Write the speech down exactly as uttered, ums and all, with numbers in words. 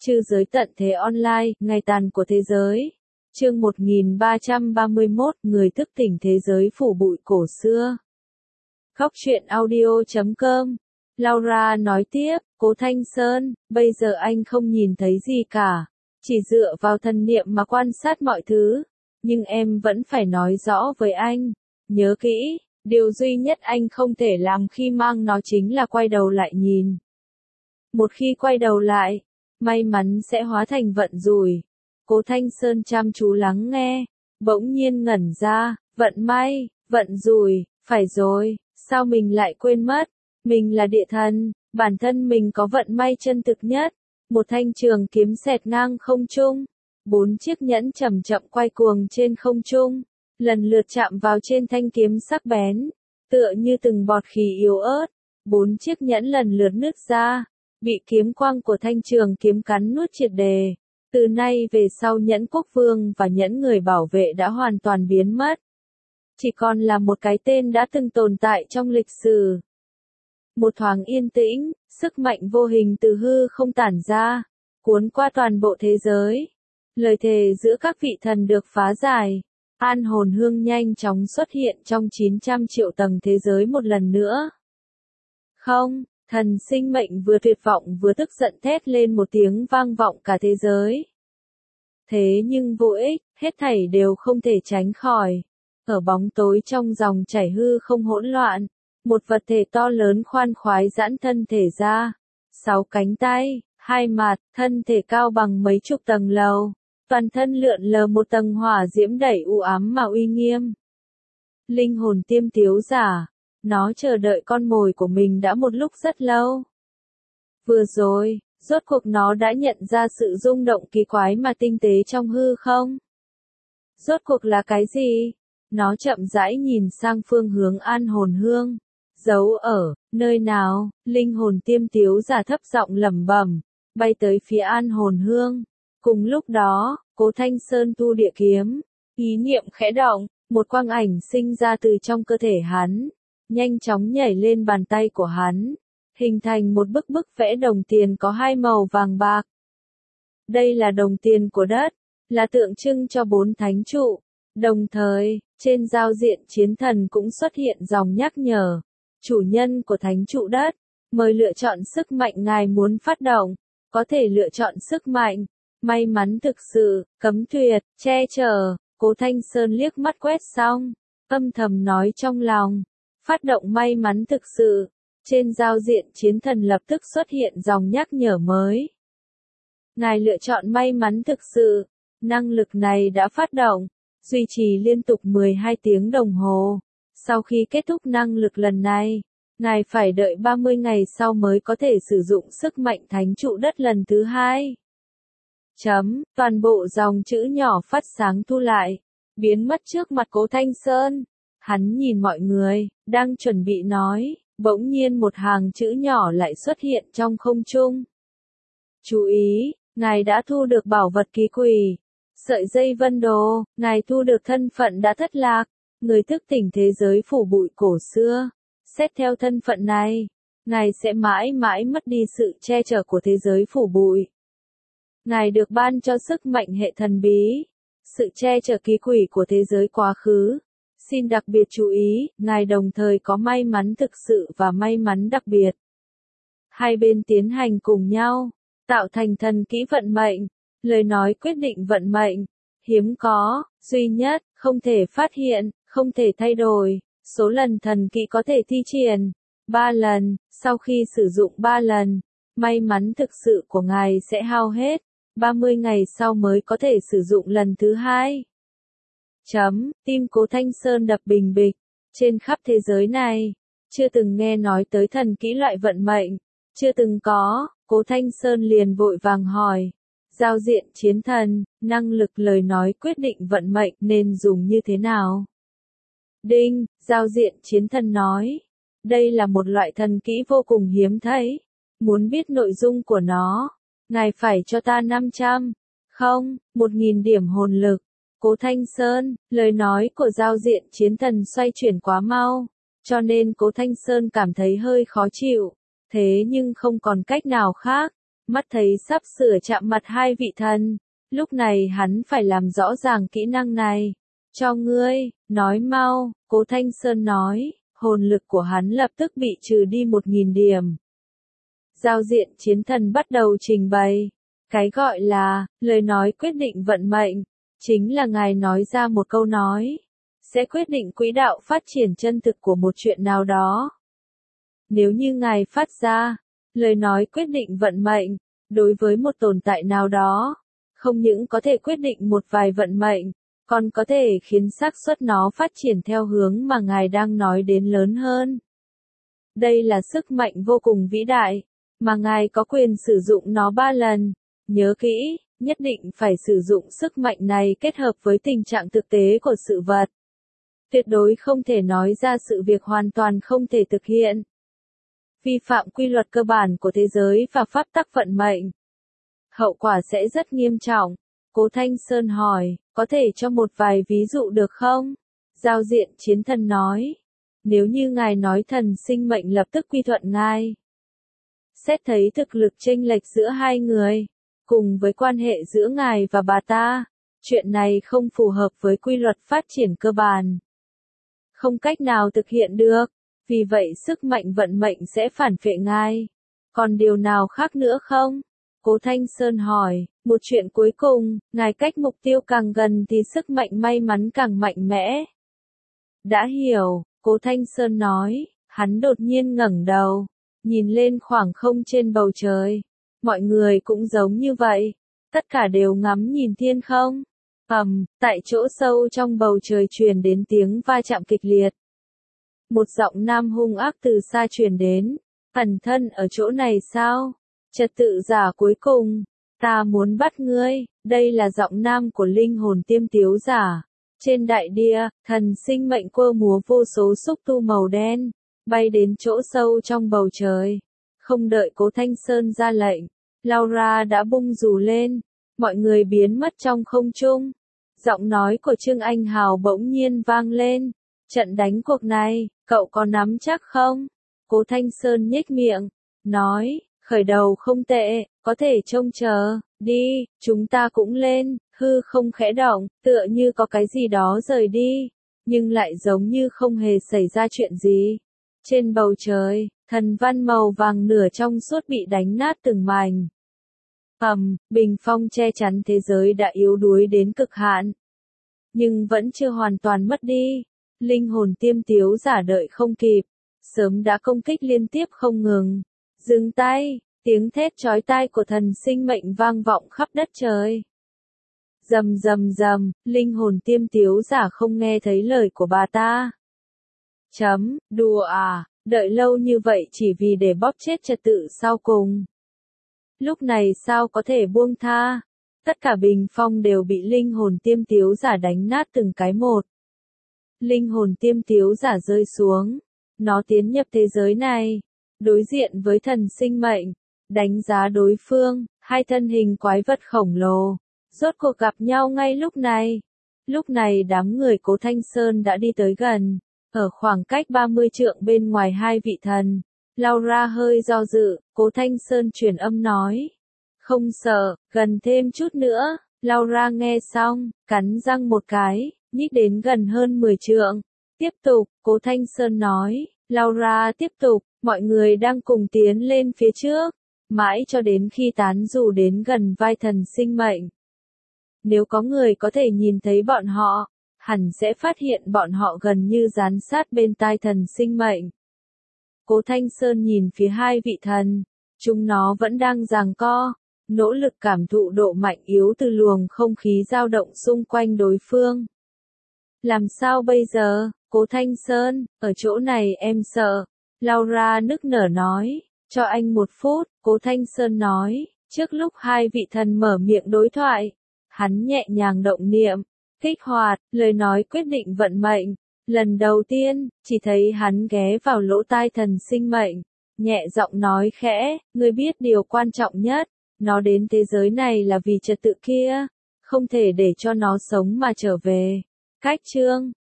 Chư giới tận thế online, ngày tàn của thế giới. Chương một nghìn ba trăm ba mươi mốt, người thức tỉnh thế giới phủ bụi cổ xưa. Khóc chuyện audio chấm com. Laura nói tiếp, Cố Thanh Sơn, bây giờ anh không nhìn thấy gì cả. Chỉ dựa vào thần niệm mà quan sát mọi thứ. Nhưng em vẫn phải nói rõ với anh. Nhớ kỹ, điều duy nhất anh không thể làm khi mang nó chính là quay đầu lại nhìn. Một khi quay đầu lại, may mắn sẽ hóa thành vận rủi. Cố Thanh Sơn chăm chú lắng nghe, bỗng nhiên ngẩn ra, vận may, vận rủi, phải rồi, sao mình lại quên mất, mình là địa thần, bản thân mình có vận may chân thực nhất. Một thanh trường kiếm xẹt ngang không trung, bốn chiếc nhẫn chậm chậm quay cuồng trên không trung, lần lượt chạm vào trên thanh kiếm sắc bén, tựa như từng bọt khí yếu ớt, bốn chiếc nhẫn lần lượt nứt ra, bị kiếm quang của thanh trường kiếm cắn nuốt triệt đề. Từ nay về sau nhẫn quốc vương và nhẫn người bảo vệ đã hoàn toàn biến mất. Chỉ còn là một cái tên đã từng tồn tại trong lịch sử. Một thoáng yên tĩnh, sức mạnh vô hình từ hư không tản ra, cuốn qua toàn bộ thế giới. Lời thề giữa các vị thần được phá giải. An hồn hương nhanh chóng xuất hiện trong chín trăm triệu tầng thế giới một lần nữa. Không, thần sinh mệnh vừa tuyệt vọng vừa tức giận thét lên một tiếng vang vọng cả thế giới. Thế nhưng vô ích, hết thảy đều không thể tránh khỏi. Ở bóng tối trong dòng chảy hư không hỗn loạn, một vật thể to lớn khoan khoái giãn thân thể ra. Sáu cánh tay, hai mặt, thân thể cao bằng mấy chục tầng lầu. Toàn thân lượn lờ một tầng hỏa diễm đẩy u ám mà uy nghiêm. Linh hồn tiêm tiếu giả, nó chờ đợi con mồi của mình đã một lúc rất lâu. Vừa rồi, rốt cuộc nó đã nhận ra sự rung động kỳ quái mà tinh tế trong hư không. Rốt cuộc là cái gì? Nó chậm rãi nhìn sang phương hướng an hồn hương. Giấu ở, nơi nào? Linh hồn tiêm tiếu giả thấp giọng lẩm bẩm, bay tới phía an hồn hương. Cùng lúc đó, Cố Thanh Sơn tu địa kiếm, ý niệm khẽ động, một quang ảnh sinh ra từ trong cơ thể hắn, nhanh chóng nhảy lên bàn tay của hắn, hình thành một bức bức vẽ đồng tiền có hai màu vàng bạc. Đây là đồng tiền của đất, là tượng trưng cho bốn thánh trụ. Đồng thời, trên giao diện chiến thần cũng xuất hiện dòng nhắc nhở, chủ nhân của thánh trụ đất, mời lựa chọn sức mạnh ngài muốn phát động, có thể lựa chọn sức mạnh. May mắn thực sự, cấm tuyệt, che chở. Cố Thanh Sơn liếc mắt quét xong, âm thầm nói trong lòng, phát động may mắn thực sự. Trên giao diện chiến thần lập tức xuất hiện dòng nhắc nhở mới. Ngài lựa chọn may mắn thực sự, năng lực này đã phát động, duy trì liên tục mười hai tiếng đồng hồ. Sau khi kết thúc năng lực lần này, ngài phải đợi ba mươi ngày sau mới có thể sử dụng sức mạnh thánh trụ đất lần thứ hai. Chấm, toàn bộ dòng chữ nhỏ phát sáng thu lại, biến mất trước mặt Cố Thanh Sơn. Hắn nhìn mọi người, đang chuẩn bị nói, bỗng nhiên một hàng chữ nhỏ lại xuất hiện trong không trung. Chú ý, ngài đã thu được bảo vật kỳ quỷ. Sợi dây vân đồ, ngài thu được thân phận đã thất lạc, người thức tỉnh thế giới phủ bụi cổ xưa. Xét theo thân phận này, ngài sẽ mãi mãi mất đi sự che chở của thế giới phủ bụi. Ngài được ban cho sức mạnh hệ thần bí, sự che chở kỳ quỷ của thế giới quá khứ. Xin đặc biệt chú ý, ngài đồng thời có may mắn thực sự và may mắn đặc biệt. Hai bên tiến hành cùng nhau, tạo thành thần kỹ vận mệnh, lời nói quyết định vận mệnh, hiếm có, duy nhất, không thể phát hiện, không thể thay đổi. Số lần thần kỹ có thể thi triển, ba lần, sau khi sử dụng ba lần, may mắn thực sự của ngài sẽ hao hết. ba mươi ngày sau mới có thể sử dụng lần thứ hai. Chấm, tim Cố Thanh Sơn đập bình bịch. Trên khắp thế giới này, chưa từng nghe nói tới thần kỹ loại vận mệnh, chưa từng có. Cố Thanh Sơn liền vội vàng hỏi, giao diện chiến thần, năng lực lời nói quyết định vận mệnh nên dùng như thế nào? Đinh, giao diện chiến thần nói, đây là một loại thần kỹ vô cùng hiếm thấy, muốn biết nội dung của nó, ngài phải cho ta năm trăm, không, một nghìn điểm hồn lực. Cố Thanh Sơn, lời nói của giao diện chiến thần xoay chuyển quá mau, cho nên Cố Thanh Sơn cảm thấy hơi khó chịu, thế nhưng không còn cách nào khác, mắt thấy sắp sửa chạm mặt hai vị thần. Lúc này hắn phải làm rõ ràng kỹ năng này. Cho ngươi, nói mau, Cố Thanh Sơn nói, hồn lực của hắn lập tức bị trừ đi một nghìn điểm. Giao diện chiến thần bắt đầu trình bày. Cái gọi là, lời nói quyết định vận mệnh, chính là ngài nói ra một câu nói, sẽ quyết định quỹ đạo phát triển chân thực của một chuyện nào đó. Nếu như ngài phát ra, lời nói quyết định vận mệnh, đối với một tồn tại nào đó, không những có thể quyết định một vài vận mệnh, còn có thể khiến xác suất nó phát triển theo hướng mà ngài đang nói đến lớn hơn. Đây là sức mạnh vô cùng vĩ đại, mà ngài có quyền sử dụng nó ba lần. Nhớ kỹ, nhất định phải sử dụng sức mạnh này kết hợp với tình trạng thực tế của sự vật. Tuyệt đối không thể nói ra sự việc hoàn toàn không thể thực hiện. Vi phạm quy luật cơ bản của thế giới và pháp tắc vận mệnh. Hậu quả sẽ rất nghiêm trọng. Cố Thanh Sơn hỏi, có thể cho một vài ví dụ được không? Giao diện chiến thần nói, nếu như ngài nói thần sinh mệnh lập tức quy thuận ngài. Xét thấy thực lực chênh lệch giữa hai người, cùng với quan hệ giữa ngài và bà ta, chuyện này không phù hợp với quy luật phát triển cơ bản. Không cách nào thực hiện được, vì vậy sức mạnh vận mệnh sẽ phản phệ ngài. Còn điều nào khác nữa không? Cố Thanh Sơn hỏi, một chuyện cuối cùng, ngài cách mục tiêu càng gần thì sức mạnh may mắn càng mạnh mẽ. Đã hiểu, Cố Thanh Sơn nói, hắn đột nhiên ngẩng đầu, nhìn lên khoảng không trên bầu trời. Mọi người cũng giống như vậy, tất cả đều ngắm nhìn thiên không. Ầm, tại chỗ sâu trong bầu trời truyền đến tiếng va chạm kịch liệt. Một giọng nam hung ác từ xa truyền đến, ẩn thân ở chỗ này sao? Trật tự giả cuối cùng, ta muốn bắt ngươi. Đây là giọng nam của linh hồn tiêm tiếu giả. Trên đại địa, thần sinh mệnh quơ múa vô số xúc tu màu đen, bay đến chỗ sâu trong bầu trời. Không đợi Cố Thanh Sơn ra lệnh, Laura đã bung dù lên, mọi người biến mất trong không trung. Giọng nói của Trương Anh Hào bỗng nhiên vang lên, trận đánh cuộc này, cậu có nắm chắc không? Cố Thanh Sơn nhếch miệng, nói, khởi đầu không tệ, có thể trông chờ, đi, chúng ta cũng lên. Hư không khẽ động, tựa như có cái gì đó rời đi, nhưng lại giống như không hề xảy ra chuyện gì. Trên bầu trời, thần văn màu vàng nửa trong suốt bị đánh nát từng mảnh. Ầm, bình phong che chắn thế giới đã yếu đuối đến cực hạn, nhưng vẫn chưa hoàn toàn mất đi. Linh hồn tiêm tiếu giả đợi không kịp, sớm đã công kích liên tiếp không ngừng. Dừng tay, tiếng thét chói tai của thần sinh mệnh vang vọng khắp đất trời. Rầm rầm rầm, linh hồn tiêm tiếu giả không nghe thấy lời của bà ta. Chấm, đùa à, đợi lâu như vậy chỉ vì để bóp chết trật tự sau cùng. Lúc này sao có thể buông tha? Tất cả bình phong đều bị linh hồn tiêm tiếu giả đánh nát từng cái một. Linh hồn tiêm tiếu giả rơi xuống. Nó tiến nhập thế giới này, đối diện với thần sinh mệnh, đánh giá đối phương, hai thân hình quái vật khổng lồ. Rốt cuộc gặp nhau ngay lúc này. Lúc này đám người Cố Thanh Sơn đã đi tới gần, ở khoảng cách ba mươi trượng bên ngoài hai vị thần. Laura hơi do dự, Cố Thanh Sơn truyền âm nói. Không sợ, gần thêm chút nữa. Laura nghe xong, cắn răng một cái, nhích đến gần hơn mười trượng. Tiếp tục, Cố Thanh Sơn nói. Laura tiếp tục, mọi người đang cùng tiến lên phía trước, mãi cho đến khi tán dù đến gần vai thần sinh mệnh. Nếu có người có thể nhìn thấy bọn họ, hẳn sẽ phát hiện bọn họ gần như dán sát bên tai thần sinh mệnh. Cố Thanh Sơn nhìn phía hai vị thần, chúng nó vẫn đang giằng co, nỗ lực cảm thụ độ mạnh yếu từ luồng không khí dao động xung quanh đối phương. Làm sao bây giờ, Cố Thanh Sơn, ở chỗ này em sợ. Laura nức nở nói, cho anh một phút, Cố Thanh Sơn nói, trước lúc hai vị thần mở miệng đối thoại. Hắn nhẹ nhàng động niệm, kích hoạt, lời nói quyết định vận mệnh. Lần đầu tiên, chỉ thấy hắn ghé vào lỗ tai thần sinh mệnh, nhẹ giọng nói khẽ, ngươi biết điều quan trọng nhất, nó đến thế giới này là vì trật tự kia, không thể để cho nó sống mà trở về. Cách chương